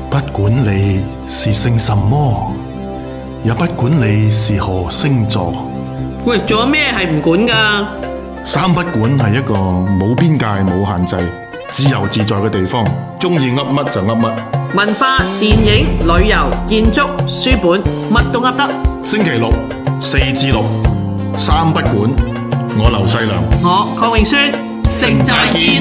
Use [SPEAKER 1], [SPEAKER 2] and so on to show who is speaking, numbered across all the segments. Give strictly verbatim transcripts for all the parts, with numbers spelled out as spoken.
[SPEAKER 1] 不管你是姓什麼，也不管你是何星座。
[SPEAKER 2] 喂，仲有咩係唔管㗎？
[SPEAKER 1] 三不管係一個冇邊界、冇限制、自由自在嘅地方，中意噏乜就噏乜。
[SPEAKER 2] 文化、電影、旅遊、建築、書本，乜都噏得。
[SPEAKER 1] 星期六四至六，三不管。我劉細良，
[SPEAKER 2] 我鄺永宣，成寨見。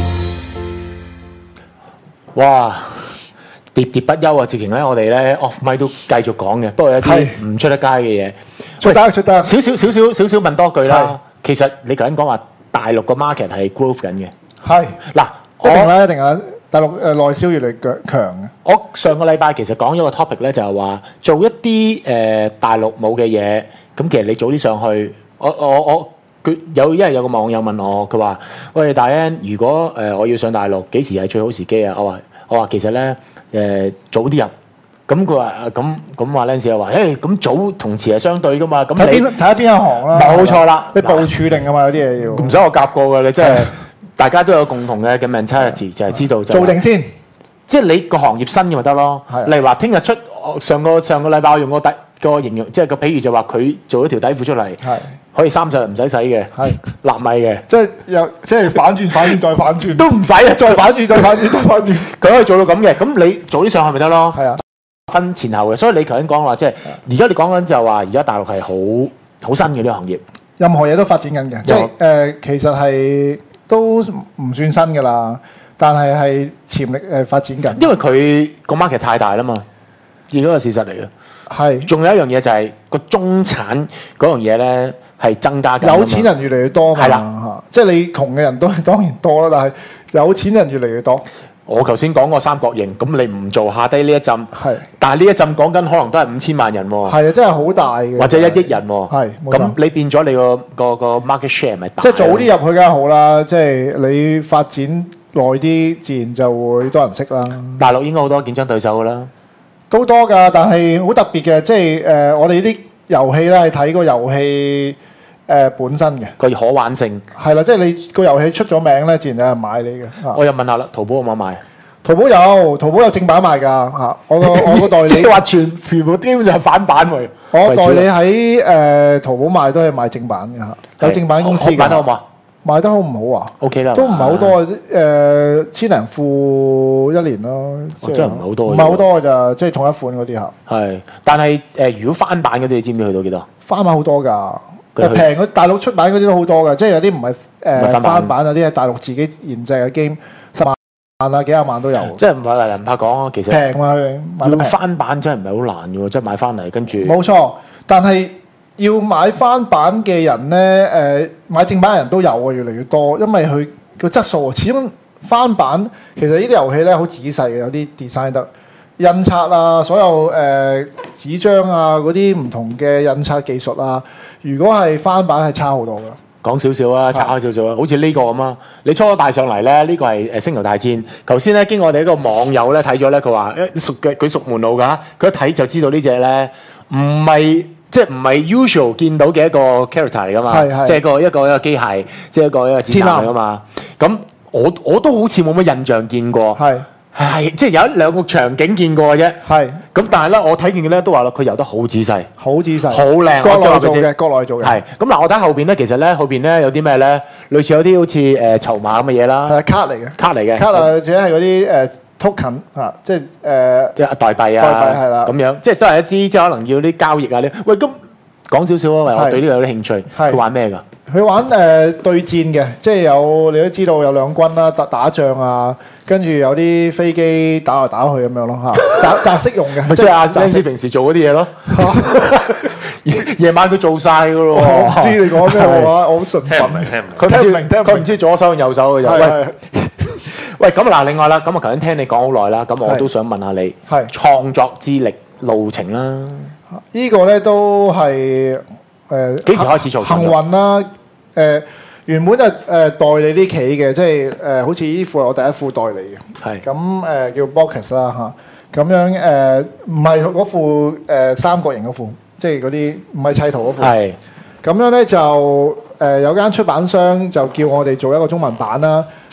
[SPEAKER 3] 哇！喋喋不休啊！直情咧，我哋咧 off mic 都繼續講嘅，不過有啲唔出得街嘅嘢。
[SPEAKER 4] 出得出得，
[SPEAKER 3] 少少少少少少問多句啦。其實你頭先講話大陸個 market 係 growth 緊嘅，
[SPEAKER 4] 係
[SPEAKER 3] 嗱，
[SPEAKER 4] 一定啦，一定啦。大陸誒內銷越嚟越強嘅。
[SPEAKER 3] 我上個禮拜其實講咗個 topic 咧，就係話做一啲誒、呃、大陸冇嘅嘢，咁其實你早啲上去，我我我佢有因為有個網友問我，佢話：喂，大 N， 如果誒、呃、我要上大陸，幾時係最好時機啊？我話我話其實咧誒、呃、早啲入。咁佢話咁咁話 Lance 又話，誒咁早同遲係相對噶嘛，咁你
[SPEAKER 4] 睇下邊一行啦。
[SPEAKER 3] 冇錯啦，
[SPEAKER 4] 你部署定噶嘛，有啲嘢要。
[SPEAKER 3] 唔使我夾過㗎，你真係大家都有共同嘅嘅 mentality，就係知道就
[SPEAKER 4] 做定先。
[SPEAKER 3] 即係你個行業新嘅咪得咯。例如話聽日出上個上個禮拜我用個底個形容，即係個比喻就話佢做咗條底褲出嚟，可以三十日唔使洗嘅，納米嘅，
[SPEAKER 4] 即係又即係反轉反轉再反轉，
[SPEAKER 3] 都唔使啊，
[SPEAKER 4] 再反轉再反轉再反轉，
[SPEAKER 3] 佢可以做到咁嘅。咁你早啲上去咪得咯。
[SPEAKER 4] 係啊。
[SPEAKER 3] 分前後嘅，所以你頭先講話即係而家你講緊就係話而家大陸係好好新嘅呢個行業，
[SPEAKER 4] 任何嘢都發展緊嘅，即係誒、呃、其實係都唔算新㗎啦，但係係潛力誒發展緊。
[SPEAKER 3] 因為佢個 market 太大啦嘛，而家個事實嚟嘅。
[SPEAKER 4] 係。仲
[SPEAKER 3] 有一樣嘢就係、是、個中產嗰樣嘢咧係增加緊。
[SPEAKER 4] 有錢人越嚟越多嘛，係啦，即係你窮嘅人都當然多啦，但係有錢人越嚟越多。
[SPEAKER 3] 我頭先講個三角形，咁你唔做下低呢一陣，
[SPEAKER 4] 係，
[SPEAKER 3] 但係呢一陣講緊可能都係五千萬人喎，
[SPEAKER 4] 係啊，真係好大嘅，
[SPEAKER 3] 或者一億人喎，
[SPEAKER 4] 係，
[SPEAKER 3] 咁你變咗你個個個 market share 咪大？
[SPEAKER 4] 即係早啲入去梗係好啦，即係你發展耐啲，自然就會多人識啦。
[SPEAKER 3] 大陸應該好多競爭對手㗎啦，
[SPEAKER 4] 都多㗎，但係好特別嘅，即係誒、呃、我哋啲遊戲咧係睇個遊戲。誒、呃、本身嘅
[SPEAKER 3] 個可玩性
[SPEAKER 4] 係啦，即係你個遊戲出咗名咧，自然有人買你嘅。
[SPEAKER 3] 我又問下啦，淘寶有冇賣？
[SPEAKER 4] 淘寶有，淘寶有正版賣㗎嚇。我個我個代理即
[SPEAKER 3] 係話全全部基本上係反版喎。
[SPEAKER 4] 我代理喺誒、呃、淘寶賣都係賣正版嘅嚇，有正版公司嘅。
[SPEAKER 3] 賣得好唔好？
[SPEAKER 4] 賣得好唔好啊
[SPEAKER 3] ？OK 啦，
[SPEAKER 4] 都唔係好多誒、呃，千零副一年咯。
[SPEAKER 3] 哦、真係唔係好多。
[SPEAKER 4] 唔係好多㗎咋，即係同一款嗰啲嚇。
[SPEAKER 3] 係，但係誒、呃，如果翻版嗰啲，你知唔知去到幾多？
[SPEAKER 4] 翻版好多㗎。平嗰大陸出版嗰啲都好多㗎，即係有啲唔係誒翻版，有啲係大陸自己研製嘅 game，十萬啊幾廿萬都有。
[SPEAKER 3] 即係唔怕嚟，唔怕講啊，其實
[SPEAKER 4] 平嘛佢，
[SPEAKER 3] 要翻版真係唔係好難嘅喎，即係買翻嚟跟住。
[SPEAKER 4] 冇錯，但係要買翻版嘅人咧，誒、呃、買正版嘅人都有啊，越嚟越多，因為佢個質素始終翻版其實呢啲遊戲咧好仔細嘅，有啲 design 得印刷啊，所有誒、呃、紙張啊嗰啲唔同嘅印刷技術啊。如果係翻版係差好多㗎。
[SPEAKER 3] 講少少啊，拆開少少啊，好似呢個咁啊。你初初帶上嚟咧，呢、這個係誒星球大戰。頭先咧經我哋一個網友咧睇咗咧，佢話誒熟嘅，佢熟門路㗎。佢一睇就知道呢隻咧唔係即係唔係 usual 見到嘅一個 character 嚟㗎嘛，即係一個一個一個機械，即係一個一個戰艦嚟㗎嘛。咁我我都好似冇乜印象見過。係。係，即係有一兩個場景見過嘅啫。係。咁但係咧，我睇見嘅咧都話啦，佢游得好仔細，
[SPEAKER 4] 好仔細，
[SPEAKER 3] 好靚。
[SPEAKER 4] 國內做嘅，國內做嘅。係。
[SPEAKER 3] 咁嗱，我睇後邊咧，其實咧後邊咧有啲咩咧？類似有啲好似誒籌碼咁嘅嘢啦。係卡嚟嘅。卡嚟嘅。卡啊，或者係嗰啲誒 token 啊，即係誒。即係代幣啊。代幣係啦。咁樣，即係都係一支，即係可能要啲交易啊啲。喂，咁講少少啊，我對呢個有啲興趣。係。佢玩咩㗎？佢玩誒、呃、對戰嘅，即係有你都知道有兩軍啦，打打仗啊，跟住有啲飛機打嚟打去咁樣咯嚇，擲擲式用嘅，即係阿 Lance 平時做嗰啲嘢咯。夜晚佢做晒㗎咯。我唔知你講咩話，我好順聽唔明，聽唔明。佢唔知佢唔知左手定右手嘅就。喂喂，咁嗱，另外啦，咁我頭先聽你講好耐啦，咁我都想問下你創作之歷路程啦。呢個咧都係誒幾時開始做？幸運啦。誒、呃、原本就誒、呃、代理啲企嘅，即係誒、呃、好似呢副係我第一副代理嘅，係咁誒叫 Box 啦嚇，咁樣誒唔係嗰副誒、呃、三角形嗰副，即係嗰啲唔係砌圖嗰副，係咁樣咧就誒、呃、有間出版商就叫我哋做一個中文版啦，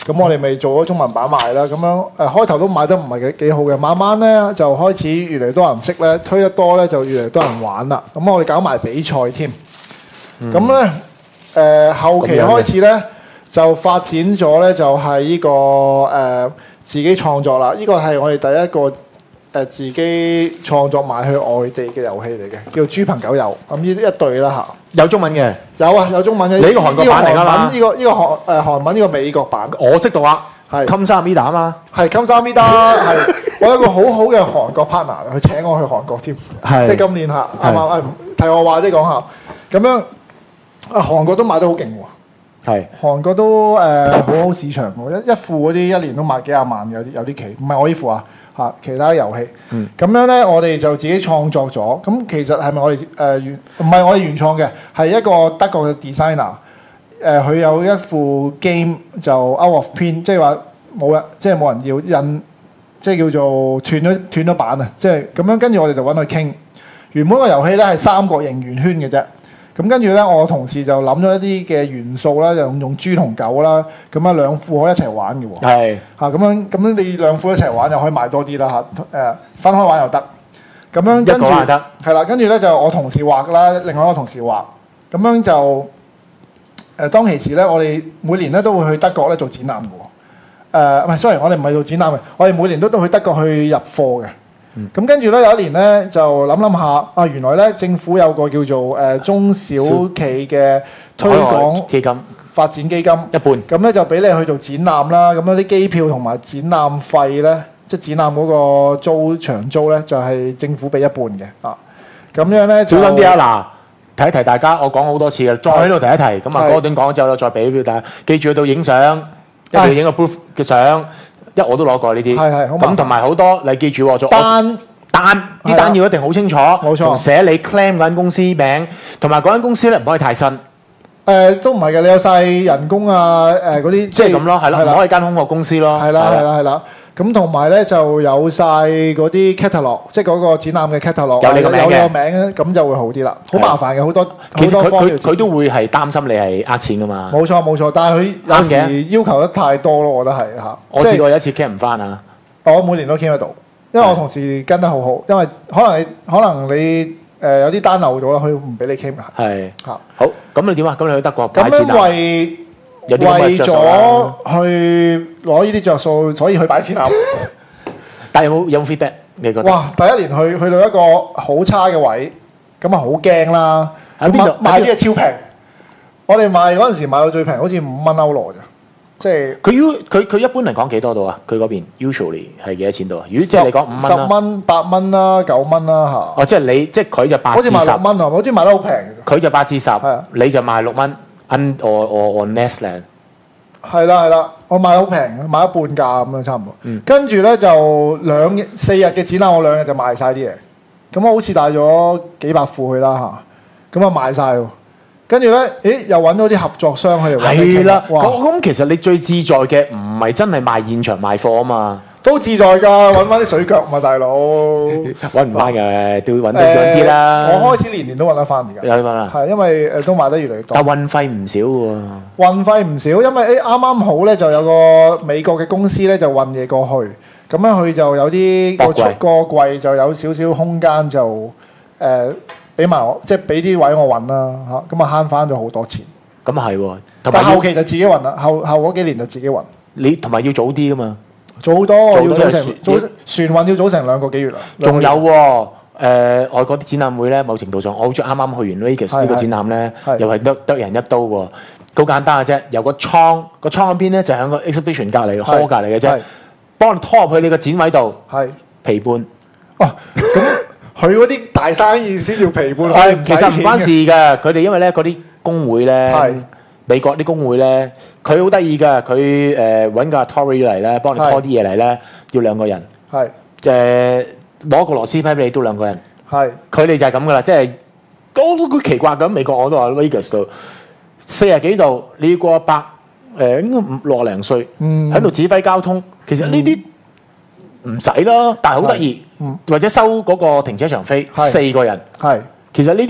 [SPEAKER 4] 咁我哋咪做咗中文版賣啦。咁樣誒開頭都賣得唔係幾幾好嘅，慢慢咧就開始越嚟越多人識咧，推得多咧就越嚟越多人玩啦。咁我哋搞埋比賽添。咁咧誒後期開始咧就發展咗咧，就係呢個誒自己創作啦。呢個係我哋第一個誒自己創作賣去外地嘅遊戲嚟嘅，叫豬朋狗友。咁呢一隊啦嚇。有中文嘅，有啊，有中文嘅。
[SPEAKER 3] 你呢個韓國版嚟㗎嘛？
[SPEAKER 4] 呢個呢個韓誒韓文呢個美國版。
[SPEAKER 3] 我識讀啊，
[SPEAKER 4] 係。
[SPEAKER 3] 金沙米達啊嘛，
[SPEAKER 4] 係金沙米達，係。我有一個好好嘅韓國 partner，佢請我去韓國添，即係今年嚇，啱啱誒提我話即係講下，咁樣啊韓國都賣得好勁喎，係。韓國都誒好好市場喎，一一副嗰啲一年都賣幾廿萬嘅，有啲有啲期，唔係我呢副啊。嚇，其他遊戲，咁、嗯、樣咧，我哋就自己創作咗。咁其實係咪我哋誒原唔係我哋原創嘅？係一個德國嘅 designer。誒、呃，佢有一副 game 就 out of print，即係話冇人，即係冇人要印，即係叫做斷咗斷咗版啊！即係咁樣，跟住我哋就揾佢傾。原本個遊戲咧係三角形圓圈嘅啫。咁跟住咧，我同事就諗咗一啲嘅元素啦，就用用豬同狗啦，咁啊兩副可以一齊玩嘅喎。係嚇咁樣，咁樣你兩副一齊玩就可以賣多啲啦嚇。誒分開玩又得。咁樣跟住係啦，跟住咧就我同事畫啦，另外一個同事畫。咁樣就誒、呃、當其時咧，我哋每年咧都會去德國咧做展覽嘅喎。誒唔係 sorry，我哋唔係做展覽嘅，我哋每年都都去德國去入貨嘅。咁、嗯、跟住咧有一年咧就諗諗下啊，原來咧政府有個叫做誒、呃、中小企嘅推廣基金發展基金一半，咁咧就俾你去做展覽啦。咁樣啲機票同埋展覽費咧，即係展覽嗰個租場租咧，就係、是、政府俾一半嘅啊。咁樣咧小心啲啊！嗱，提一提大家，我講好多次嘅，再喺度提一提。咁啊，哥頓講咗之後咧，再俾俾大家記住去到影相，一定要影個 proof 嘅相。因為我都攞過呢啲，咁同埋好多你記住喎，做單單啲單要一定好清楚，冇錯，同寫你 claim 嗰間公司名，同埋嗰間公司咧唔可以太新。誒都唔係嘅，你有晒人工啊誒嗰啲，即係咁咯，係啦，唔可以間空殼公司咯，係啦係啦係啦。咁同埋咧就有晒嗰啲 catalog， 即係嗰個展覽嘅 catalog， 有你個名嘅，有個名咧，咁就會好啲啦。好麻煩嘅，好多好多方面。佢佢都會係擔心你係呃錢噶嘛。冇錯冇錯，但係佢有時要求得太多咯，我覺得係嚇。我試過有一次 claim 唔翻啊。我每年都 claim 得到，因為我同事跟得好好，因為可能你可能你誒有啲單漏咗啦，佢唔俾你 claim 㗎。係嚇。好，咁你點啊？咁你去德國擺展覽。咁因為為咗去攞呢啲着數，所以去擺展覽。但係有冇有冇 feedback？你覺得？哇！第一年去去到一個好差嘅位，咁啊好驚啦！喺邊度買啲嘢超平？我哋買嗰陣時買到最平，好似五蚊歐羅咋。即係佢 U 佢佢一般嚟講幾多度啊？佢嗰邊 usually 係幾多錢度啊？如果即係你講五蚊十蚊、八蚊啦、九蚊啦嚇。哦，即係你即係佢就八至十。好似賣六蚊啊！好似賣得好平。佢就八至十，你就賣六蚊。Un 我我我 Nestland 係啦係啦，我買好平，買一半價咁樣差唔多。嗯、跟住咧就兩四日嘅展覽，我兩日就賣晒啲嘢。咁我好似帶咗幾百副去啦嚇，咁啊賣晒喎。跟住咧，誒又揾到啲合作商去。係啦，咁其實你最自在嘅唔係真係賣現場賣貨啊嘛。都自在㗎，揾翻啲水腳嘛，大佬揾唔翻嘅，都揾得緊啲啦。我開始年年都揾得翻而家。有得翻啦。係因為誒都賣得越嚟越多。但運費唔少喎。運費唔少，因為誒啱啱好咧，就有個美國嘅公司咧就運嘢過去，咁樣佢就有啲個出個櫃就有少少空間就誒俾埋我，即係俾啲位我運啦嚇，咁啊慳翻咗好多錢。咁啊係喎，但後期就自己運啦，後後嗰幾年就自己運。你同埋要早啲㗎嘛？早好多，要早成早船運要早成兩個幾月啦。仲有喎，誒外國啲展覽會咧，某程度上，我好似啱啱去完 Vegas 呢個展覽咧，又係得得人一刀喎，好簡單嘅啫。有個倉，個倉嗰邊咧就喺個 exhibition 隔離，hall 隔離嘅啫，幫你拖入去你個展位度，係陪伴。哦，咁佢嗰啲大生意先要陪伴，係其實唔關事嘅。佢哋因為咧嗰啲工會咧。美國啲工會咧，佢好得意㗎，佢誒揾個 Tory 嚟咧，幫你拖啲嘢嚟咧，要兩個人。係，誒攞個螺絲批俾你都兩個人。係，佢哋就係咁㗎啦，即係都好奇怪咁。美國我都話 Vegas 度四十幾度，你要過一百誒應該五六零歲，喺度指揮交通。其實呢啲唔使啦，但係好得意，或者收嗰個停車場費四個人。係，其實呢啲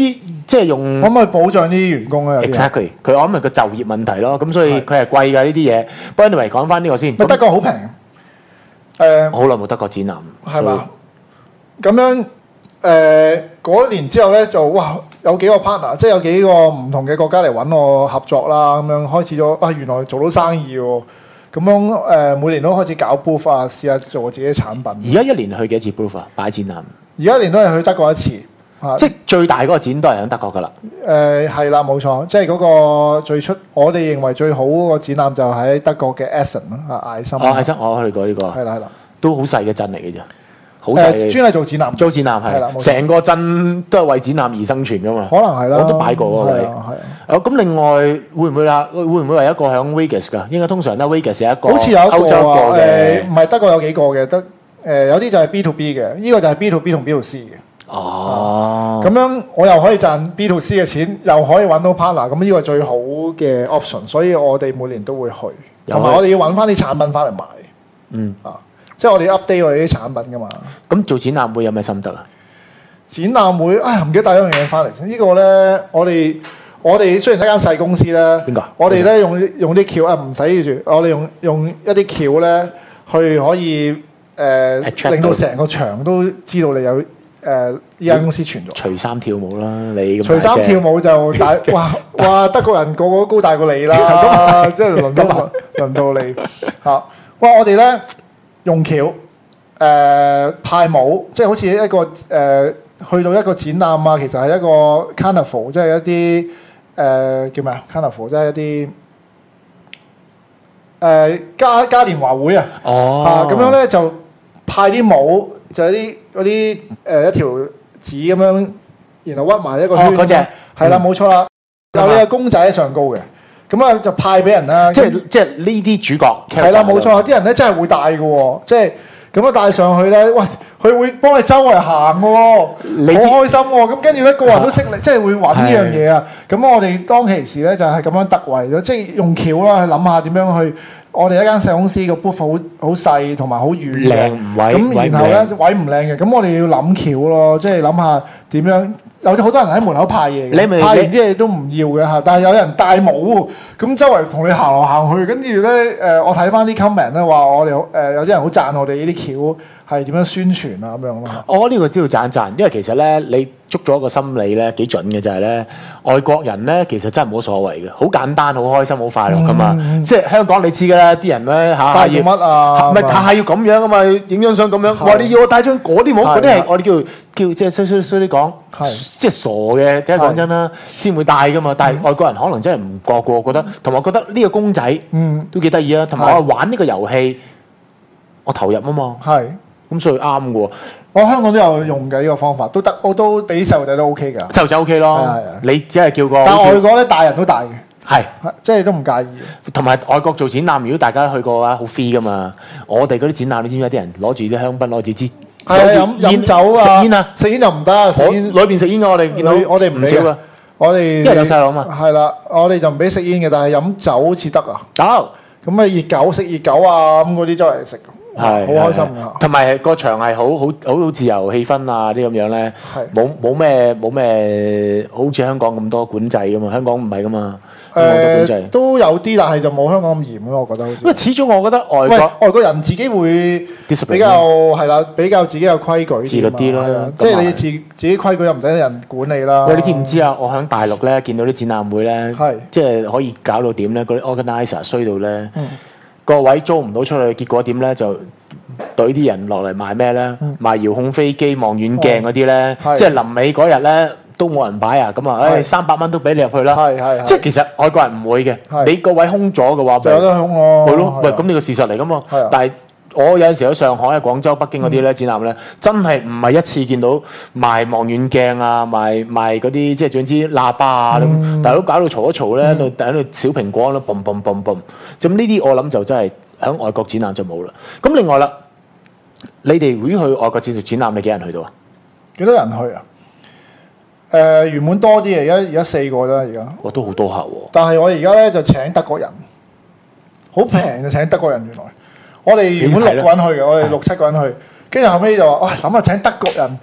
[SPEAKER 3] 即係用
[SPEAKER 4] 可唔可以保障啲員工咧
[SPEAKER 3] ？Exactly， 佢我諗係個就業問題咯。咁所以佢係貴㗎呢啲嘢。不過 anyway 講翻呢個先。
[SPEAKER 4] 德國好平，誒
[SPEAKER 3] 好耐冇德國展覽，
[SPEAKER 4] 係嘛？咁樣誒嗰年之後咧就哇有幾個 partner，即係有幾個唔同嘅國家嚟揾我合作啦。咁樣開始咗啊，原來做到生意喎。咁樣誒、呃、每年都開始搞 booth 啊，試下做自己嘅產品。
[SPEAKER 3] 而家一年去幾次 booth 啊？擺展覽？
[SPEAKER 4] 而家一年都係去德國一次，
[SPEAKER 3] 即係最大嗰個展都係喺德國㗎啦。
[SPEAKER 4] 誒係啦，冇錯，即係嗰個最出，我哋認為最好嗰個展覽就喺德國嘅 Essen 啊，艾森。
[SPEAKER 3] 哦，艾森，我去過呢、呢個。
[SPEAKER 4] 係啦係啦，
[SPEAKER 3] 都好細嘅鎮嚟嘅啫。好細嘅，
[SPEAKER 4] 專係做展覽，
[SPEAKER 3] 做展覽係啦，成個鎮都係為展覽而生存噶嘛。
[SPEAKER 4] 可能係啦，
[SPEAKER 3] 我都擺過嗰個位。
[SPEAKER 4] 係啊，
[SPEAKER 3] 咁另外會唔會啦？會唔會係一個響 Vegas 㗎？應該通常咧 Vegas 有一個，
[SPEAKER 4] 好似有一個
[SPEAKER 3] 歐洲一個嘅，
[SPEAKER 4] 唔係德國有幾個嘅，得誒有啲就係 B to B 嘅，呢個就係 B to B 同 B to C 嘅。
[SPEAKER 3] 哦，
[SPEAKER 4] 咁樣我又可以賺 B to C 嘅錢，又可以揾到 partner，咁呢個係最好嘅 option，所以我哋每年都會去，同埋我哋要揾翻啲產品翻嚟賣。
[SPEAKER 3] 嗯
[SPEAKER 4] 啊。即係我哋 update 我哋啲產品噶嘛。
[SPEAKER 3] 咁做展覽會有咩心得啊？
[SPEAKER 4] 展覽會，哎呀唔記得帶咗樣嘢翻嚟。呢個咧，我哋我哋雖然係間細公司咧，
[SPEAKER 3] 邊個？
[SPEAKER 4] 我哋咧用用啲橋啊，唔使住，我哋用用一啲橋咧，去可以誒、呃、令到成個場都知道你有誒呢間公司存在。
[SPEAKER 3] 除衫跳舞啦，你
[SPEAKER 4] 除衫跳舞就大，哇哇德國人個個都高大過你啦，即係輪到輪到你嚇。哇！我哋咧。用橋誒、呃、派舞，即係好似一個誒、呃、去到一個展覽啊，其實係一個 carnival，即係一啲誒、呃、叫咩啊 carnival，即係一啲誒、呃、嘉嘉年華會啊。哦，嚇咁樣咧就派啲舞，就係啲嗰啲誒一條紙咁樣，然後屈埋一個圈。哦，嗰隻係啦，冇錯啦，有呢個公仔喺上高嘅。咁啊就派俾人啦，即
[SPEAKER 3] 係即係呢啲主角
[SPEAKER 4] 係啦，冇錯，啲人咧真係會帶嘅喎，即係咁樣帶上去咧，喂，佢會幫你周圍行嘅喎，你好開心喎，咁跟住咧個人都識力，即係會揾呢樣嘢啊。咁我哋當其時咧就係咁樣突圍咗，即係用橋啦去諗下點樣去。我哋一間細公司個 booth 好好細同埋好遠嘅，
[SPEAKER 3] 靚唔位，
[SPEAKER 4] 咁然後咧位唔靚嘅，咁我哋要諗橋咯，即係諗下點樣。有好多人喺門口派嘢嘅，派完啲嘢都唔要嘅嚇，但係有人戴帽喎，咁周圍同你行來行去，跟住咧誒，我睇翻啲 comment 咧話我哋誒、呃、有啲人好讚我哋呢啲橋係點樣宣傳啊咁樣咯。
[SPEAKER 3] 我呢個知道讚一讚，因為其實咧你捉咗一個心理咧幾準嘅就係咧，外國人咧其實真係冇所謂嘅，好簡單、好開心、好快樂噶嘛。嗯、即係香港你知㗎啦，啲人咧下下要
[SPEAKER 4] 乜啊？
[SPEAKER 3] 唔係下下要咁樣啊嘛，影張相咁樣。話你要我帶張嗰啲帽，嗰啲係我哋叫叫即係衰衰衰啲講，即係傻嘅。即係講真啦，先會帶噶嘛。但係外國人可能真係唔覺過，覺得同埋覺得呢個公仔都幾得意啊。同埋我玩呢個遊戲，我投入啊嘛。
[SPEAKER 4] 係
[SPEAKER 3] 咁，所以啱嘅喎。
[SPEAKER 4] 我香港都有用嘅呢個方法，都得，我都俾細路仔都 OK 㗎。
[SPEAKER 3] 細路仔 OK 咯，你只係叫個。
[SPEAKER 4] 但係外國咧，大人都帶嘅。
[SPEAKER 3] 係，
[SPEAKER 4] 即係都唔介意。
[SPEAKER 3] 同埋外國做展覽，如果大家去過嘅話，好 free 噶嘛。我哋嗰啲展覽，你知唔知有啲人攞住啲香檳，攞住支
[SPEAKER 4] 係飲飲酒啊，
[SPEAKER 3] 食煙啊，
[SPEAKER 4] 食煙就唔得。食煙
[SPEAKER 3] 裏邊食煙嘅，我哋見到
[SPEAKER 4] 我哋唔少嘅。我哋因
[SPEAKER 3] 為有細路啊嘛。
[SPEAKER 4] 係啦，我哋就唔俾食煙嘅，但係飲酒好似得啊。
[SPEAKER 3] 得。
[SPEAKER 4] 咁啊，熱狗食熱狗啊，咁嗰啲周圍食。係好開心㗎，
[SPEAKER 3] 同埋個場係好好好好自由氣氛啊啲咁樣咧，冇冇咩冇咩好似香港咁多管制㗎嘛，香港唔係㗎嘛，香港多管制
[SPEAKER 4] 都有啲，但係就冇香港咁嚴咯，我覺得好似。
[SPEAKER 3] 因為始終我覺得外國
[SPEAKER 4] 外國人自己會比較係啦，比較自己有規矩，
[SPEAKER 3] 自律啲啦，
[SPEAKER 4] 即係你自自己規矩又唔使人管你啦。
[SPEAKER 3] 喂，你知唔知啊？我喺大陸咧見到啲展覽會咧，即係可以搞到點咧？嗰啲 organizer 衰到咧。個位租唔到出去，結果點咧就隊啲人落嚟賣咩咧？嗯、賣遙控飛機、望遠鏡嗰啲咧，即係臨尾嗰日咧都冇人擺啊！咁啊，誒三百蚊都俾你入去啦。係係即係其實外國人唔會嘅，你個位空咗嘅話，
[SPEAKER 4] 就有得空咯。
[SPEAKER 3] 係咯，喂，咁呢個事實嚟噶嘛？但係我有陣時喺上海、喺廣州、北京嗰啲咧展覽咧，真係唔係一次見到賣望遠鏡啊、賣賣嗰啲即係總之喇叭啊，嗯、大佬搞到嘈一嘈咧，喺度喺度小蘋果咯，嘣嘣嘣嘣，咁呢啲我諗就真係喺外國展覽就冇啦。咁另外啦，你哋會去外國接觸展覽，你幾人去到啊？
[SPEAKER 4] 幾多人去啊？誒、呃、原本多啲嘅，而家而家四個啦，而家。
[SPEAKER 3] 我都好多客喎。
[SPEAKER 4] 但係我而家咧就請德國人，好平就請德國人原來。我哋原本六個人去嘅，我哋六七個人去，跟住後尾就話：哇，諗下請德國人，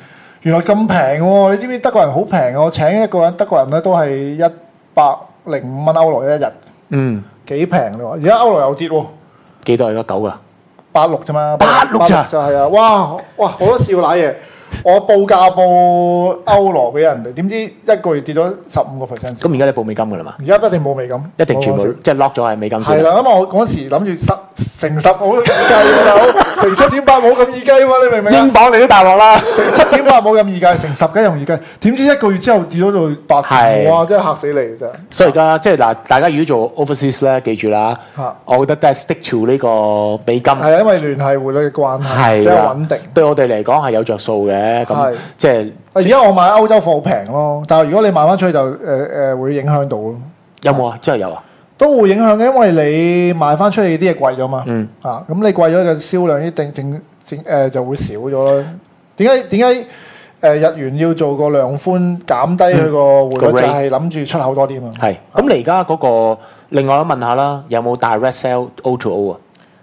[SPEAKER 4] 原來咁平喎！你知唔知德國人好平啊？我請一個人德國人咧都係一百零五蚊歐羅一日。嗯，幾平你話？而家歐羅又跌喎。
[SPEAKER 3] 幾多而家九㗎？
[SPEAKER 4] 八六啫嘛。
[SPEAKER 3] 八六咋？
[SPEAKER 4] 就係啊！哇哇好多笑奶嘢。我報價報歐羅俾人哋，點知一個月跌咗十五個 percent。
[SPEAKER 3] 咁而家你報美金㗎啦嘛？
[SPEAKER 4] 而家一定冇美金，
[SPEAKER 3] 一定全部即係 lock 咗係美金先。
[SPEAKER 4] 係啦，咁我嗰時諗住十乘十好易計喎，乘七點八冇咁易計喎，你明唔明啊？
[SPEAKER 3] 英鎊你都大鑊啦，
[SPEAKER 4] 乘七點八冇咁易計，乘十梗係容易計。點知一個月之後跌咗到八點，哇！真係嚇死你真係。
[SPEAKER 3] 所以而家即係嗱，大家如果做 overseas 咧，記住啦，我覺得都係 stick to 呢個美金。
[SPEAKER 4] 係啊，因為聯繫匯率嘅關係比較穩定，
[SPEAKER 3] 對我哋嚟講係有着數嘅。咁即係
[SPEAKER 4] 而家我買歐洲貨好平咯，但係如果你賣翻出去就誒誒會影響到咯。
[SPEAKER 3] 有冇啊？真係有啊？
[SPEAKER 4] 都會影響嘅，因為你賣翻出去啲嘢貴咗嘛。嗯。啊，咁你貴咗嘅銷量一定正正誒就會少咗咯。點解點解誒日元要做個量寬減低佢個匯率，就係諗住出口多啲嘛？
[SPEAKER 3] 係。咁你而家嗰個另外我問下啦，有冇 direct sell O to O 啊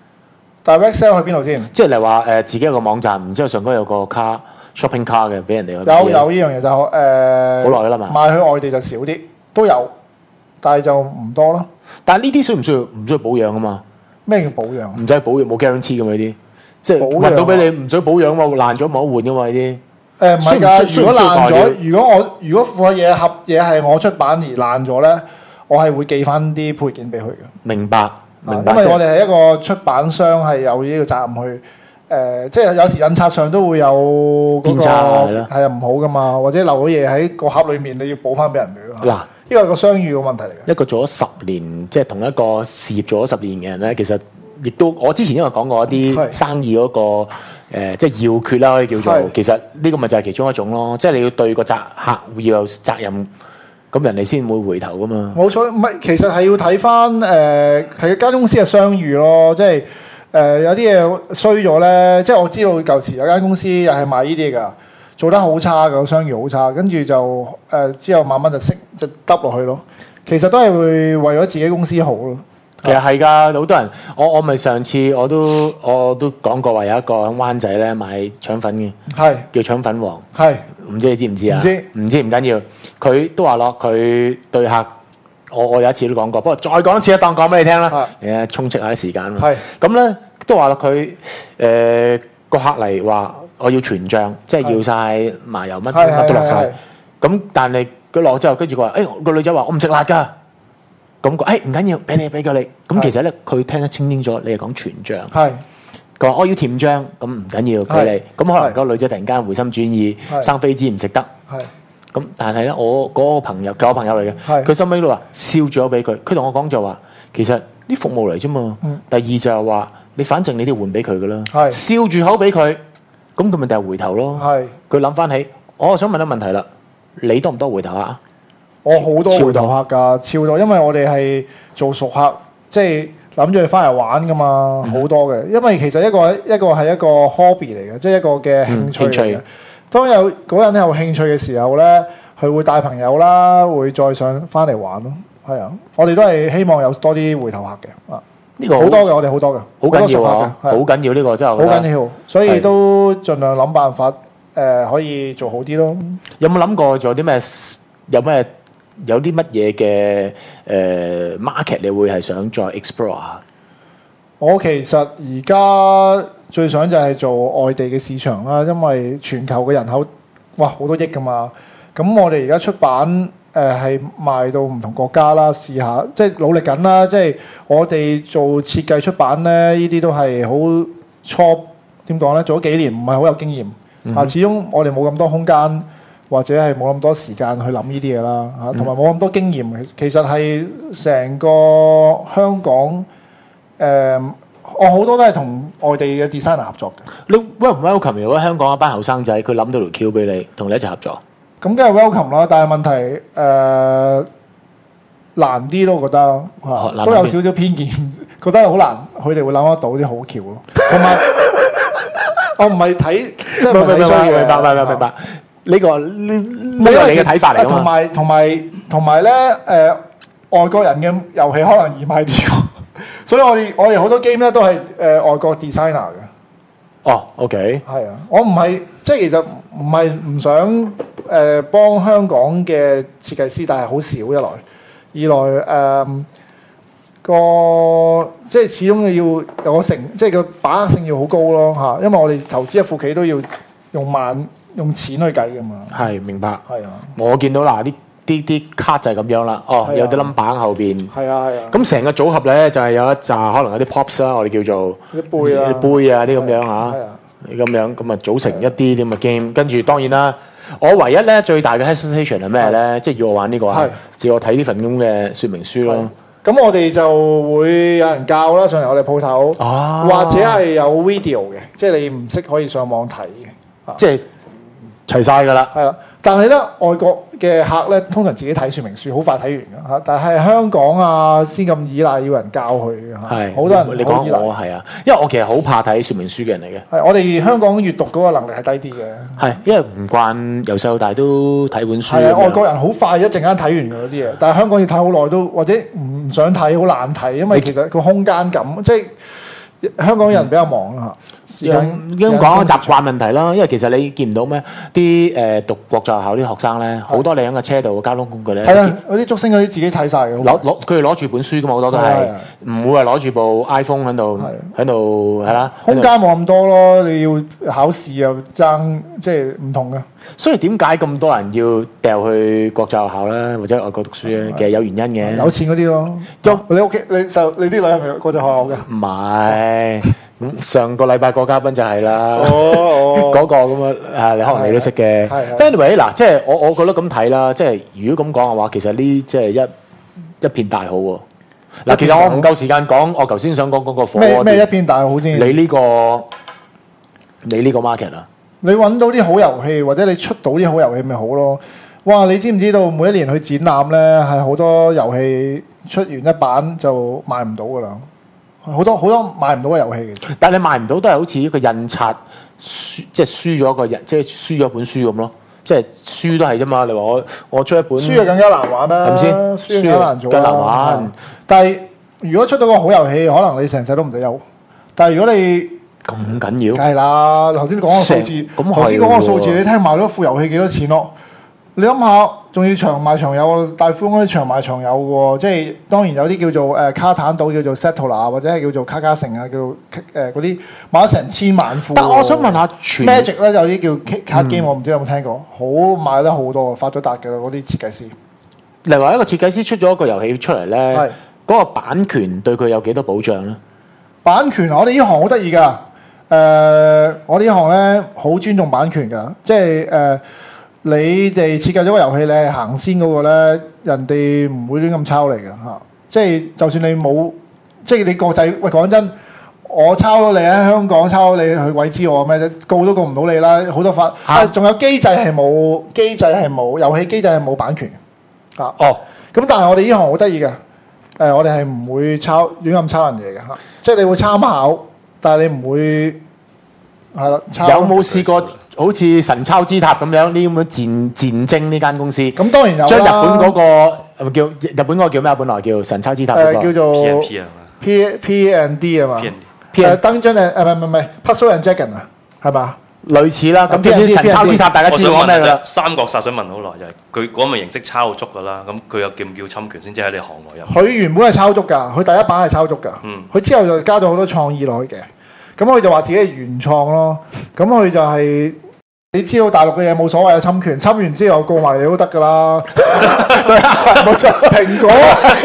[SPEAKER 4] ？direct sell 去邊度先？
[SPEAKER 3] 即係例如話誒自己有個網站，然之後上高有個卡 shopping 卡嘅，俾人哋去。
[SPEAKER 4] 有有呢樣嘢就誒。
[SPEAKER 3] 好耐啦嘛。
[SPEAKER 4] 賣去外地就少啲，都有。但係就唔多咯。
[SPEAKER 3] 但係呢啲需唔需要唔需要保養啊嘛？
[SPEAKER 4] 咩叫保養？
[SPEAKER 3] 唔使保養，冇 guarantee 㗎嘛呢啲，即係運到俾你唔使保養喎，爛咗冇得換㗎嘛呢啲。誒唔係㗎，
[SPEAKER 4] 如果爛咗，如果我如果副嘢盒嘢係我出版而爛咗咧，我係會寄翻啲配件俾佢嘅。
[SPEAKER 3] 明白，明白。
[SPEAKER 4] 因為我哋係一個出版商，係有呢個責任去。誒、呃，即係有時印刷上都會有嗰、那個係啊唔好㗎嘛，或者留咗嘢喺個盒裏面，你要補翻俾人哋咯。嗱，呢個係個商譽嘅問題嚟嘅。
[SPEAKER 3] 一個做咗十年，即係同一個事業做咗十年嘅人咧，其實亦都我之前因為講過一啲生意嗰、那個、呃、即係要訣啦，可以叫做。其實呢個咪就係其中一種咯，即係你要對個責客要有責任，咁人哋先會回頭㗎嘛。
[SPEAKER 4] 冇錯，唔係其實係要睇翻誒係間公司嘅商譽咯，即係。誒、呃、有啲嘢衰咗咧，即係我知道舊時有間公司又係賣呢啲㗎，做得好差㗎，商譽好差，跟住就誒、呃、之後慢慢就升就耷落去咯。其實都係會為咗自己公司好咯。
[SPEAKER 3] 其實係㗎，好多人我我咪上次我都我都講過話有一個喺灣仔咧賣腸粉嘅，係叫腸粉王，係唔知你知唔知啊？唔知唔知唔緊要，佢都話咯，佢對客。我我有一次都講過，不過再講一次一當講俾你聽啦。誒，充斥下啲時間啦。係咁咧，都話啦，佢誒個客嚟話我要全醬，即係要晒麻油乜乜都落晒。咁但係佢落之後，跟住佢話：誒個女仔話我唔食辣㗎。咁佢誒唔緊要，俾你俾佢你。咁其實咧，佢聽得清清楚，你係講全醬。係。佢話我要甜醬，咁唔緊要俾你。咁可能嗰個女仔突然間回心轉意，生飛枝唔食得。係。咁但係咧，我嗰個朋友，佢我朋友嚟嘅，佢收尾都話燒咗俾佢。佢同我講就話，其實啲服務嚟啫嘛。嗯、第二就係話，你反正你都要換俾佢噶啦，燒住口俾佢，咁佢咪就係回頭咯。佢諗翻起，我想問一個問題啦，你多唔多回頭啊？
[SPEAKER 4] 我好多回頭客㗎，超多，因為我哋係做熟客，即係諗住去翻嚟玩㗎嘛，好、嗯、多嘅。因為其實一個一個係一個 hobby 嚟嘅，即係一個嘅興趣嚟嘅。嗯當有嗰人有興趣嘅時候咧，佢會帶朋友啦，會再上翻嚟玩咯。係啊，我哋都係希望有多啲回頭客嘅。啊，呢個好多嘅，我哋好多嘅，
[SPEAKER 3] 好緊要啊！好緊要呢個真係
[SPEAKER 4] 好緊要，所以都盡量諗辦法，誒可以做好啲咯。
[SPEAKER 3] 有冇諗過仲有啲咩？有咩有啲乜嘢嘅誒 market 你會係想再 explore 下？
[SPEAKER 4] 我其實而家最想就係做外地嘅市場啦，因為全球嘅人口哇好多億㗎嘛。咁我哋而家出版誒係、呃、賣到唔同國家啦，試下即係努力緊啦。即係我哋做設計出版咧，呢啲都係好初點講咧，做咗幾年唔係好有經驗。嗯、啊，始終我哋冇咁多空間，或者係冇咁多時間去諗呢啲嘢啦。嚇、啊，同埋冇咁多經驗。其實係成個香港。誒、嗯，我好多都係同外地嘅 designer 合作嘅。
[SPEAKER 3] 你 welcome welcome 如果香港一班後生仔，佢諗到條橋俾你，同你一齊合作，
[SPEAKER 4] 咁梗係 welcome 啦。但係問題誒、呃、難啲咯，覺得、哦、都有少少偏見，覺得好難。佢哋會諗得到啲好橋咯。同埋我唔係睇，即係唔係睇衰嘅。明白，明白，明白。呢個呢個係你嘅睇法嚟㗎嘛。同埋同埋同埋咧誒，外國人嘅遊戲可能易賣啲。所以我哋我哋好多 game 咧都係誒、呃、外國 designer 嘅，
[SPEAKER 3] 哦 ，OK，
[SPEAKER 4] 係啊，我唔係即係其實唔係唔想誒、呃、幫香港嘅設計師，但係好少一來，二來誒、呃、個即係始終要有個成，即係個把握性要好高咯嚇，因為我哋投資一副棋都要用萬用錢去計㗎嘛。係，
[SPEAKER 3] 明白。
[SPEAKER 4] 係啊，
[SPEAKER 3] 我見到嗱啲。啲啲卡就係咁樣啦，哦，有啲 number 喺後邊，
[SPEAKER 4] 係啊係啊。
[SPEAKER 3] 咁成個組合咧就係有一紮可能有啲 pops 啦，我哋叫做
[SPEAKER 4] 啲杯啊、
[SPEAKER 3] 啲杯啊啲咁樣嚇，咁樣咁啊組成一啲咁嘅 game。跟住當然啦，我唯一咧最大嘅 hesitation 係咩咧？即係要我玩呢個啊，只我睇呢份咁嘅説明書咯。
[SPEAKER 4] 咁我哋就會有人教啦，上嚟我哋鋪頭，或者係有 video 嘅，即係你唔識可以上網睇嘅，
[SPEAKER 3] 即係齊晒㗎啦。係啦。
[SPEAKER 4] 但係咧，外國嘅客咧，通常自己睇說明書，好快睇完嘅嚇。但係香港啊，先咁依賴要人教佢嘅嚇。係，好多人
[SPEAKER 3] 你講我係啊，因為我其實好怕睇說明書嘅人嚟嘅。
[SPEAKER 4] 係，我哋香港閱讀嗰個能力係低啲嘅。係，
[SPEAKER 3] 因為唔慣由細到大都睇本書。
[SPEAKER 4] 係啊，外國人好快一陣間睇完嗰啲嘢，但係香港要睇好耐都，或者唔想睇，好難睇，因為其實個空間感即係。香港人比較忙啊嚇，
[SPEAKER 3] 咁講習慣問題啦，因為其實你見唔到咩？啲誒讀國際學校啲學生咧，好多你喺個車度嘅交通工具咧，
[SPEAKER 4] 係啊，嗰啲竹升嗰啲自己睇晒嘅，
[SPEAKER 3] 攞攞佢哋攞住本書㗎嘛，好多都係唔會話攞住部 iPhone 喺度喺度係啦，
[SPEAKER 4] 空間冇咁多咯，你要考試又爭即係唔同嘅。
[SPEAKER 3] 所以點解咁多人要掉去國際學校咧，或者外國讀書咧？其實有原因嘅，
[SPEAKER 4] 有錢嗰啲咯。你屋企你就你啲女係咪國際學校嘅？
[SPEAKER 3] 唔係，咁上個禮拜個嘉賓就係啦。哦，嗰個咁啊，啊你可能你都識嘅。Anyway 嗱，即係我我覺得咁睇啦，即係如果咁講嘅話，其實呢即係一一片大好喎。嗱，其實我唔夠時間講，我頭先想講嗰個火鍋。
[SPEAKER 4] 咩咩一片大好先？
[SPEAKER 3] 你呢個你呢個 market 啊？
[SPEAKER 4] 你揾到啲好遊戲，或者你出到啲好遊戲咪好咯？哇！你知唔知道每一年去展覽咧，係好多遊戲出完一版就賣唔到噶啦，好多好多賣唔到嘅遊戲嘅。
[SPEAKER 3] 但係你賣唔到都係好似一個印刷輸，即係輸咗個印，即係輸咗本書咁咯。即係書都係啫嘛。你話我我出一本書就更加難玩啦，係咪先？書更加難做，更難玩。但係如果出到個好遊戲，可能你成世都唔使憂。但係如果你咁緊要？梗係啦！頭先講個數字，頭先講個數字，你聽賣咗副遊戲幾多錢咯？你諗下，仲要長賣長有，大富翁嗰啲長賣長有嘅喎，即係當然有啲叫做誒、呃、卡坦島叫做 Settler 或者係叫做卡卡城啊，叫誒嗰啲買咗成千萬副。但我想問下，Magic 咧有啲叫卡 game，我唔知有冇聽過，好賣得好多，發咗達嘅啦嗰啲設計師。例如話一個設計師出咗一個遊戲出嚟咧，嗰個版權對佢有幾多保障咧？版權我哋呢行好得意㗎。誒、呃，我哋呢行咧好尊重版權㗎，即係誒、呃，你哋設計咗個遊戲咧，行先嗰個咧，人哋唔會亂咁抄嚟㗎嚇。即係就算你冇，即係你國際，喂講真，我抄咗你喺香港抄咗你去鬼知我咩啫？告都告唔到你啦，好多法。但係仲有機制係冇，機制係冇，遊戲機制係冇版權嚇。哦，咁但係我哋呢行好得意嘅，誒、呃，我哋係唔會抄亂咁抄人嘢嘅嚇，即係你會參考。但係你唔會係啦，有冇試過好似神抄之塔咁樣呢咁樣戰戰爭呢間公司？咁當然有啦。將日本嗰個叫日本嗰個叫咩？本來叫神抄之塔嗰個。誒叫做 P and P 啊嘛。P P and D 啊嘛。P 誒 Dungeon 誒誒唔係唔係 Puzzle and Dragon 啊，係嘛？類似啦。咁啲神抄之塔大家知講咩啦？三國殺想問好耐就係佢嗰個形式抄足㗎啦。咁佢又叫唔叫侵權先？即係喺你行內入。佢原本係抄足㗎，佢第一版係抄足㗎。嗯。佢之後就加咗好多創意落去嘅。咁佢就話自己係原創咯，咁佢就係、是、你知道大陸嘅嘢冇所謂嘅侵權，侵完之後告埋你都得㗎啦。冇錯，蘋果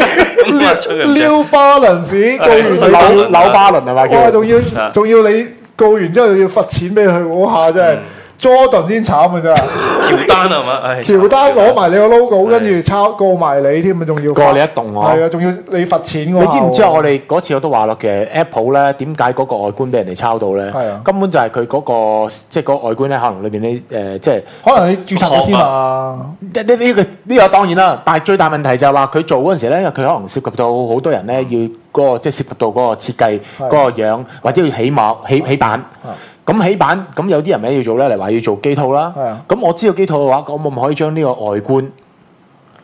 [SPEAKER 3] New Balance 告完你扭扭巴倫係咪？哇！仲要仲要你告完之後要罰錢俾佢，嗰下真係。嗯Jordan 先慘嘅啫，喬丹係嘛？喬丹攞埋你個 logo，跟住抄告埋你添啊，仲要過你一棟喎。係啊，仲要你罰錢喎。你知唔知我哋嗰次我都話咯嘅 Apple 咧，點解嗰個外觀俾人哋抄到咧？係啊，根本就係佢嗰個即係嗰個外觀咧，可能裏邊啲誒即係可能你註冊咗先嘛。呢呢呢個呢個當然啦，但係最大問題就係話佢做嗰陣時咧，因為佢可能涉及到好多人咧，要嗰個即係涉及到嗰個設計嗰個樣，或者要起碼起起版。咁起版咁有啲人咩要做咧？嚟話要做機套啦。咁我知道機套嘅話，咁我咪可以將呢個外觀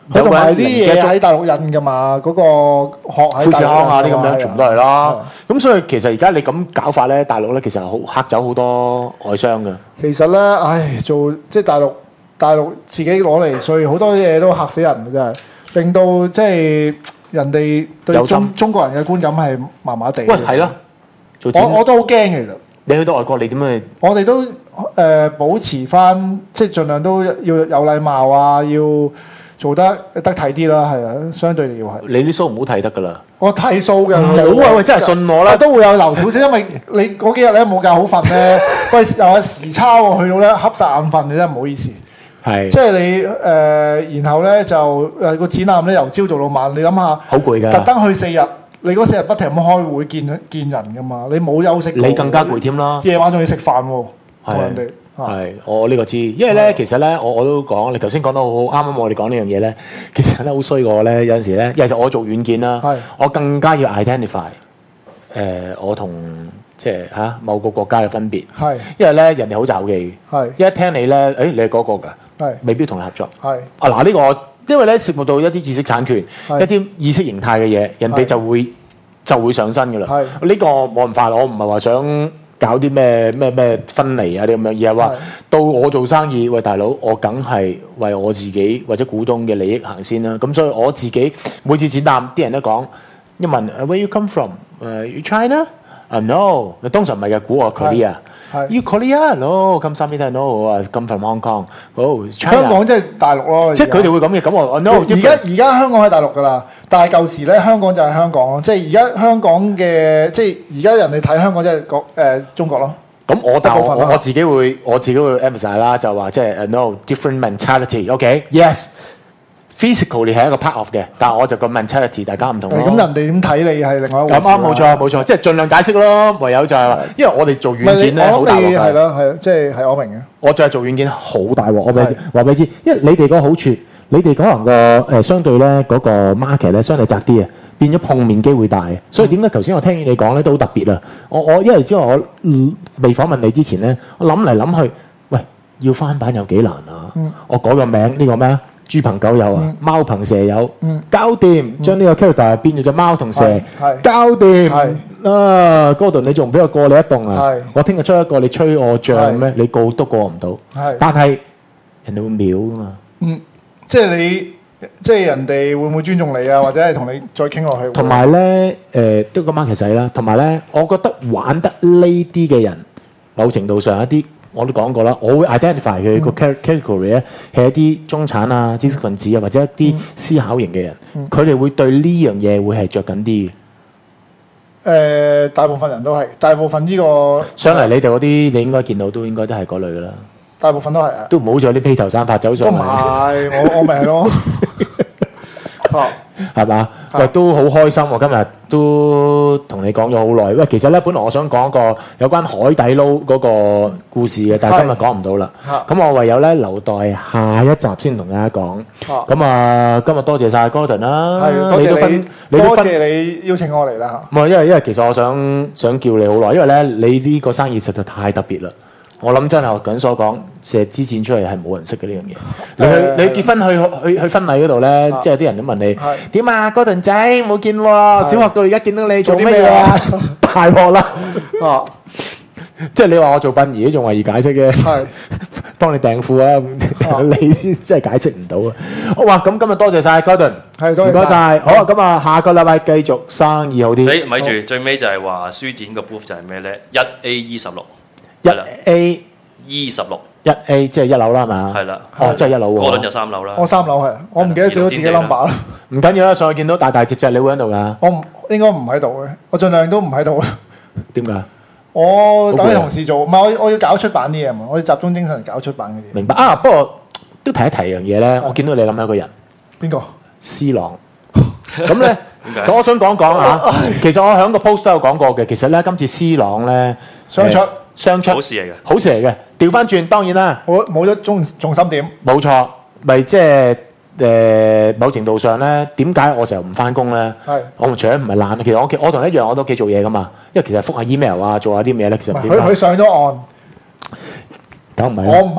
[SPEAKER 4] 佢同埋啲嘢喺大陸印㗎嘛，嗰、那個學喺
[SPEAKER 3] 富士康啊啲咁樣，全部都係啦。咁所以其實而家你咁搞法咧，大陸咧其實好嚇走好多外商嘅。
[SPEAKER 4] 其實咧，唉，做即係大陸，大陸自己攞嚟，所以好多嘢都嚇死人嘅真係，令到即係人哋對中中國人嘅觀感係麻麻地。
[SPEAKER 3] 喂，係咯，
[SPEAKER 4] 我我都好驚其實。
[SPEAKER 3] 你去到外國，你點去？
[SPEAKER 4] 我哋都誒、呃、保持翻，即係盡量都要有禮貌啊，要做得得體啲啦，係啊，相對嚟要係。
[SPEAKER 3] 你啲鬚唔好剃得㗎啦。
[SPEAKER 4] 我剃鬚嘅。
[SPEAKER 3] 唔好啊！喂，真係信我啦。
[SPEAKER 4] 都會有留少少，因為你嗰幾日咧冇覺好瞓咧，喂又有時差喎，去到咧瞌晒眼瞓，你真係唔好意思。
[SPEAKER 3] 係。即
[SPEAKER 4] 係你誒、呃，然後咧就誒個展覽咧由朝做到晚，你諗下。
[SPEAKER 3] 好攰㗎。
[SPEAKER 4] 特登去四日。你嗰四日不停咁開會見見人噶嘛？你冇休息，
[SPEAKER 3] 你更加攰添啦。
[SPEAKER 4] 夜晚仲要食飯喎，同人哋。
[SPEAKER 3] 係，我呢個知，因為咧其實咧，我我都講，你頭先講得好好，啱啱我哋講呢樣嘢咧，其實咧好衰過咧，有陣時咧，尤其是我做軟件啦，我更加要 identify 誒、呃、我同即係嚇某個國家嘅分別。係，因為咧人哋好就忌。係，一聽你咧，誒、哎、你係嗰個㗎，係，未必同你合作。係，啊嗱呢個。因為咧涉及到一啲知識產權、一啲意識形態嘅嘢，人哋就會就會上身㗎啦。呢、這個冇辦法，我唔係話想搞啲咩咩咩分離啊啲咁樣，而係話到我做生意，喂大佬，我梗係為我自己或者股東嘅利益行先啦。咁所以我自己每次展覽，啲人都講一問 Where you come from？ 誒、uh, China？ 啊、uh, no， 你通常唔係嘅，估我 Korea。You Korea? No, come some time no. Come from Hong Kong. Oh, China.
[SPEAKER 4] 香港即係大陸咯。
[SPEAKER 3] 即係佢哋會咁嘅，咁我 no。
[SPEAKER 4] 而家而家香港係大陸㗎啦，但係舊時咧香港就係香港咯。即係而家香港嘅，即係而家人哋睇香港即係國誒中國咯。
[SPEAKER 3] 咁我但我我自己會我自己會 emphasize 啦，就話即係 no different mentality. OK, yes. Physically 係一個 part of 嘅，但係我就個 mentality 大家唔同咯。
[SPEAKER 4] 咁人哋點睇你係另外一回事。
[SPEAKER 3] 咁啱冇錯冇錯，即係盡量解釋咯。唯有就係話，因為我哋做軟件咧好大鑊。
[SPEAKER 4] 係咯係，即係係我明嘅。
[SPEAKER 3] 我就係做軟件好大鑊，我俾話俾你知，因為你哋個好處，你哋可能個誒相對咧嗰個 market 咧相對窄啲啊，變咗碰面機會大。所以點解頭先我聽你講咧都好特別啊？我我因為之後我未訪問你之前咧，我諗嚟諗去，喂，要翻版有幾難啊？嗯、我改個名呢個咩啊？豬朋狗友啊，嗯、貓憑蛇友，嗯、搞掂，將呢個 character 變咗隻貓同蛇，搞掂。啊 ，Gordon 你仲唔俾我過你一棟啊？我聽日出一個你吹我脹咩？你告都過唔到。但係人哋會秒㗎嘛。嗯，即係你，即係人哋會唔會尊重你啊？或者係同你再傾落去？同埋咧，誒都個 market 細啦。同埋咧，我覺得玩得呢啲嘅人，某程度上一啲。我都講過啦，我會 identify 佢個 category 咧係一啲中產啊、知識分子啊，或者一啲思考型嘅人，佢哋、嗯、會對呢樣嘢會係着緊啲嘅。誒、呃，大部分人都係，大部分呢、呢個上嚟你哋嗰啲，你應該見到都應該都係嗰類噶啦。大部分都係啊，都唔好再啲披頭散髮走上嚟。都唔係，我我咪係咯。哦，係嘛？喂，都好開心喎！今日都同你講咗好耐。喂，其實咧，本來我想講個有關海底撈嗰個故事嘅，但係今日講唔到啦。咁我唯有咧留待下一集先同大家講。咁啊，今日多謝曬 Gordon 啦。係，你都分，你都分，多謝你邀請我嚟啦。唔係，因為因為其實我想想叫你好耐，因為咧你呢個生意實在太特別啦。我諗真係我緊所講，射支箭出嚟係冇人識嘅呢樣嘢。你去你結婚去去去婚禮嗰度咧，即係啲人都問你點啊，Gordon仔冇見喎，小學到而家見到你做啲咩啊？大鑊啦！哦，即係你話我做殯儀都仲話易解釋嘅，係幫你訂褲啊，你真係解釋唔到啊！好哇，咁今日多謝曬 Gordon，係多謝曬。好啊，咁啊，下個禮拜繼續生意好啲。誒，咪住，最尾就係話書展個 booth 就係咩咧？一 A 二十六。一 A 二十六，一 A 即係一樓啦，係嘛？係啦，哦，即係一樓喎。哥倫就三樓啦。我三樓係，我唔記得咗自己 number 啦。唔緊要啦，上去見到大大隻隻，你會喺度㗎？我唔應該唔喺度嘅，我盡量都唔喺度。點解？我等啲同事做，唔係我我要搞出版啲嘢嘛，我要集中精神搞出版嘅嘢。明白啊，不過都提一提樣嘢咧，我見到你諗起一個人，邊個？C朗。咁咧，我想講講啊，其實我喺個 post 都有講過嘅，其實咧今次 C朗咧雙出。雙出好事嚟嘅，好事嚟嘅。調翻轉，當然啦，我冇咗重重心點。冇錯，咪即係誒某程度上咧，點解我成日唔翻工咧？係我除咗唔係懶，其實我我同你一樣，我都屋企做嘢噶嘛。因為其實覆下 email 啊，做下啲咩咧，其實佢佢上咗岸，梗唔係我唔係。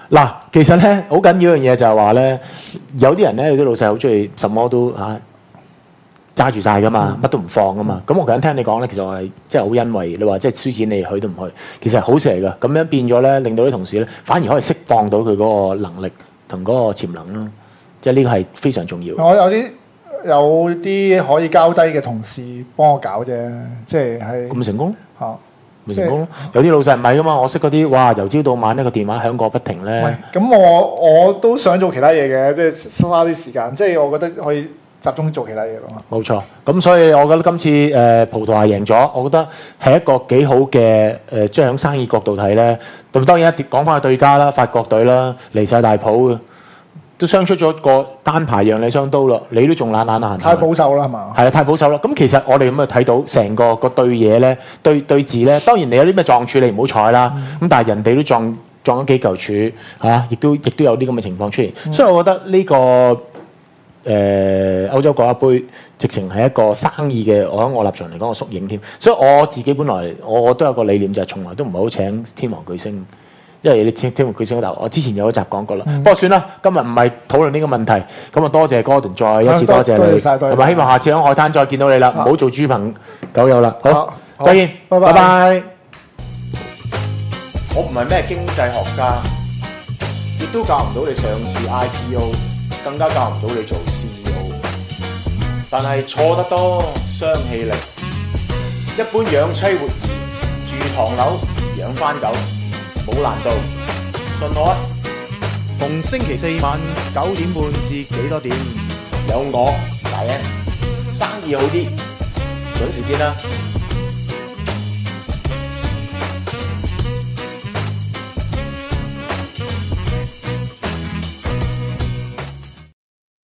[SPEAKER 3] 嗱，其實咧好緊要一樣嘢就係話咧，有啲人咧，有啲老細好中意什麼都嚇揸住晒噶嘛，乜都唔放噶嘛。咁我頭先聽你講咧，其實我係即係好欣慰。你話即係輸錢你去都唔去，其實係好事嚟噶。咁樣變咗咧，令到啲同事咧反而可以釋放到佢嗰個能力同嗰個潛能咯。即係呢個係非常重要。
[SPEAKER 4] 我有啲有啲可以交低嘅同事幫我搞啫，即係係
[SPEAKER 3] 咁成功
[SPEAKER 4] 嚇。
[SPEAKER 3] 咪成功咯！有啲老細唔係噶嘛，我識嗰啲，哇！由朝到晚一個電話響個不停咧。
[SPEAKER 4] 咁我我都想做其他嘢嘅，即係花啲時間，即係我覺得可以集中做其他嘢咯。
[SPEAKER 3] 冇錯，咁所以我覺得今次誒、呃、葡萄牙贏咗，我覺得係一個幾好嘅誒，即係喺生意角度睇咧。咁當然一講翻去對家啦，法國隊啦，離晒大譜嘅。都傷出咗個單排讓你雙刀咯，你都仲懶懶閒。
[SPEAKER 4] 太保守啦，係嘛？
[SPEAKER 3] 係啊，太保守啦。咁其實我哋咁啊睇到成個個對嘢咧，對對字咧，當然你有啲咩撞柱你唔好睬啦。咁、嗯、但係人哋都撞撞咗幾嚿柱嚇，亦、啊、都亦都有啲咁嘅情況出現。嗯、所以我覺得呢、這個誒、呃、歐洲國家杯直情係一個生意嘅，我喺我立場嚟講個縮影添。所以我自己本來我我都有個理念就係從來都唔係好請天王巨星。因為你聽聽完佢先嗰頭，我之前有一集講過啦。嗯、不過算啦，今日唔係討論呢個問題。咁啊，多謝 Gordon，再一次多謝你，同埋希望下次喺海灘再見到你啦，唔好做豬朋狗友啦。好，好再見，拜拜。拜拜。我唔係咩經濟學家，亦都教唔到你上市 I P O， 更加教唔到你做 C E O。但係錯得多，傷氣力。一般養妻活兒，住唐樓，養番狗。冇難度，信我啊！逢星期四晚九點半至幾多點，有我大 A，生意好啲，準時見啦！